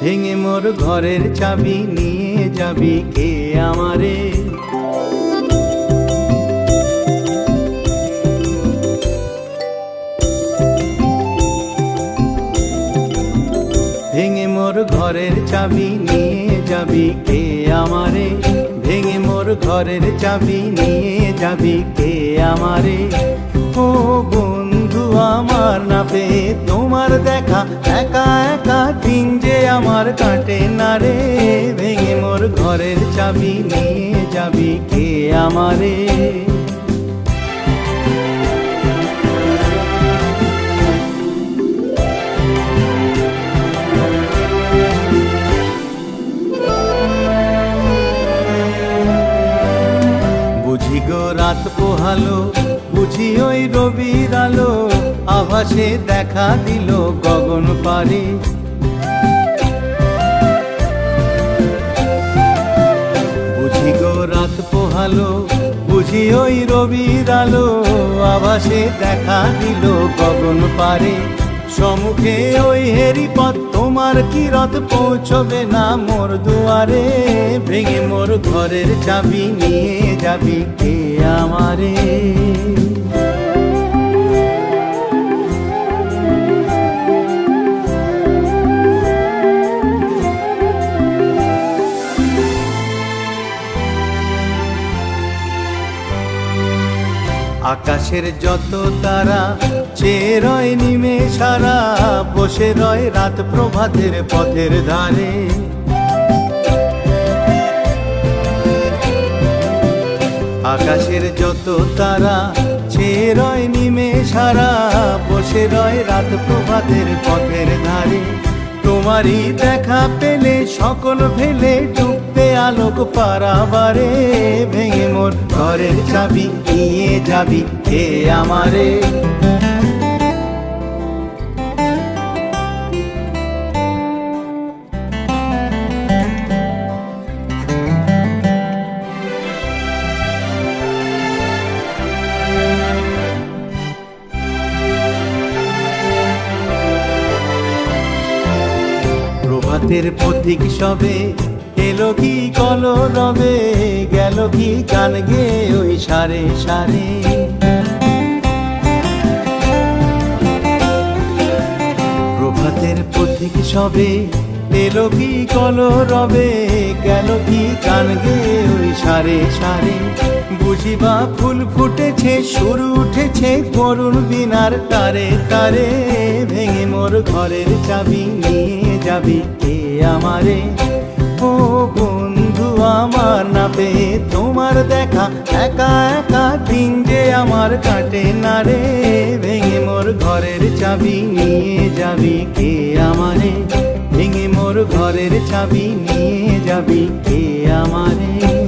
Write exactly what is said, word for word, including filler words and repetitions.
ভেঙে মোর ঘরের চাবি নিয়ে যাবি কে আমারে। ভেঙে মোর ঘরের চাবি নিয়ে যাবি কে আমারে। ভেঙে মোর ঘরের চাবি নিয়ে যাবি কে আমারে। ও বন্ধু আমার না পেয়ে তোমার দেখা, একা একা দিন যে আমার কাটে না রে। ভেঙে মোর ঘরের চাবি নিয়ে যাবি কে আমারে। বুঝি গো রাত পোহালো, বুঝি ওই রবির আলো, আভাসে দেখা দিল গগন পারে। বুঝি গো রাত পোহালো, বুঝি ওই রবির আলো, আভাসে দেখা দিল গগন পারে। সম্মুখে ওই হেরি পথ তোমার কি রথ পৌঁছবে না মোর দুয়ারে। ভেঙে মোর ঘরের চাবি নিয়ে যাবি কে আমারে। আকাশের যত তারা চেয়ে রয় নিমে সারা, বসে রয় রাত প্রভাতের পথের ধারে। আকাশের যত তারা চেয়ে রয় নিমে সারা, বসে রয় রাত প্রভাতের পথের ধারে। তোমারই দেখা পেলে সকল ফেলে ডুববে আলোক পারাবারে। ভেঙে মোর ঘরের চাবি নিয়ে যাবি কে আমারে। প্রভাতের পথিক সবে এলো কি কলরবে, গেল কি গান গে ওই সারে সারে। প্রভাতের পথিক সবে এলো কি কলরবে, গেল কি গান গে ওই সারে সারে। বুঝিবা ফুল ফুটেছে, সুর উঠেছে করুণ বিনার তারে তারে। ভেঙে মোর ঘরের চাবি নিয়ে যাবি কে আমারে। ও বন্ধু আমার না পেয়ে তোমার দেখা, একা একা দিন যে আমার কাটে না রে। ভেঙে মোর ঘরের চাবি নিয়ে যাবি কে আমারে। ভেঙে মোর ঘরের চাবি নিয়ে যাবি কে আমারে।